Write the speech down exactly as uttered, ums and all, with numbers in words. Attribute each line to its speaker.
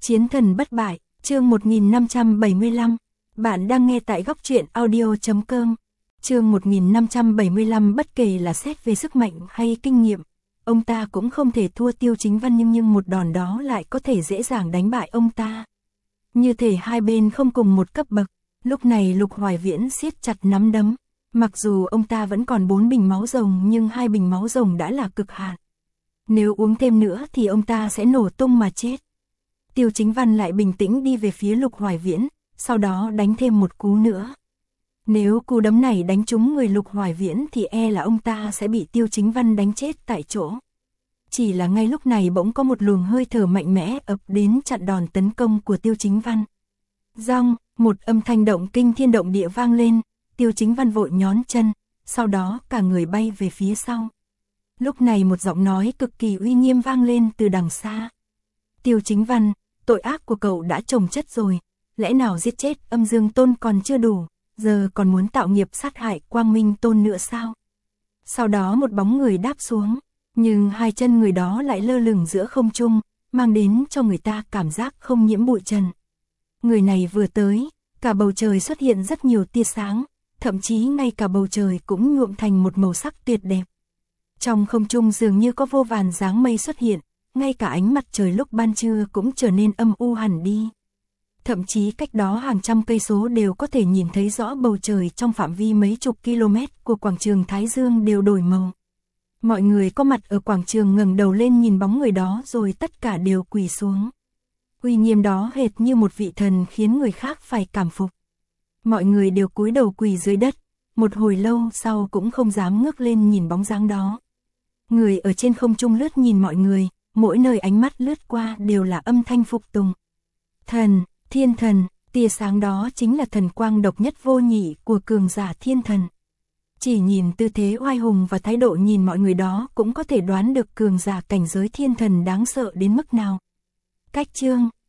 Speaker 1: Chiến thần bất bại, chương một nghìn năm trăm bảy mươi lăm. Bạn đang nghe tại góc truyện audio chấm com. Chương một nghìn năm trăm bảy mươi lăm. Bất kể là xét về sức mạnh hay kinh nghiệm, ông ta cũng không thể thua Tiêu Chính Văn, nhưng nhưng một đòn đó lại có thể dễ dàng đánh bại ông ta. Như thể hai bên không cùng một cấp bậc. Lúc này Lục Hoài Viễn siết chặt nắm đấm. Mặc dù ông ta vẫn còn bốn bình máu rồng, nhưng hai bình máu rồng đã là cực hạn. Nếu uống thêm nữa thì ông ta sẽ nổ tung mà chết. Tiêu Chính Văn lại bình tĩnh đi về phía Lục Hoài Viễn, sau đó đánh thêm một cú nữa. Nếu cú đấm này đánh trúng người Lục Hoài Viễn thì e là ông ta sẽ bị Tiêu Chính Văn đánh chết tại chỗ. Chỉ là ngay lúc này bỗng có một luồng hơi thở mạnh mẽ ập đến chặn đòn tấn công của Tiêu Chính Văn. Rong, một âm thanh động kinh thiên động địa vang lên, Tiêu Chính Văn vội nhón chân, sau đó cả người bay về phía sau. Lúc này một giọng nói cực kỳ uy nghiêm vang lên từ đằng xa. Tiêu Chính Văn, tội ác của cậu đã chồng chất rồi, lẽ nào giết chết Âm Dương Tôn còn chưa đủ, giờ còn muốn tạo nghiệp sát hại Quang Minh Tôn nữa sao? Sau đó một bóng người đáp xuống, nhưng hai chân người đó lại lơ lửng giữa không trung, mang đến cho người ta cảm giác không nhiễm bụi trần. Người này vừa tới, cả bầu trời xuất hiện rất nhiều tia sáng, thậm chí ngay cả bầu trời cũng nhuộm thành một màu sắc tuyệt đẹp. Trong không trung dường như có vô vàn dáng mây xuất hiện, ngay cả ánh mặt trời lúc ban trưa cũng trở nên âm u hẳn đi. Thậm chí cách đó hàng trăm cây số đều có thể nhìn thấy rõ bầu trời trong phạm vi mấy chục km của quảng trường Thái Dương đều đổi màu. Mọi người có mặt ở quảng trường ngẩng đầu lên nhìn bóng người đó rồi tất cả đều quỳ xuống. Uy nghiêm đó hệt như một vị thần khiến người khác phải cảm phục. Mọi người đều cúi đầu quỳ dưới đất, một hồi lâu sau cũng không dám ngước lên nhìn bóng dáng đó. Người ở trên không trung lướt nhìn mọi người, mỗi nơi ánh mắt lướt qua đều là âm thanh phục tùng. Thần, thiên thần, tia sáng đó chính là thần quang độc nhất vô nhị của cường giả thiên thần. Chỉ nhìn tư thế oai hùng và thái độ nhìn mọi người đó cũng có thể đoán được cường giả cảnh giới thiên thần đáng sợ đến mức nào. Cách chương,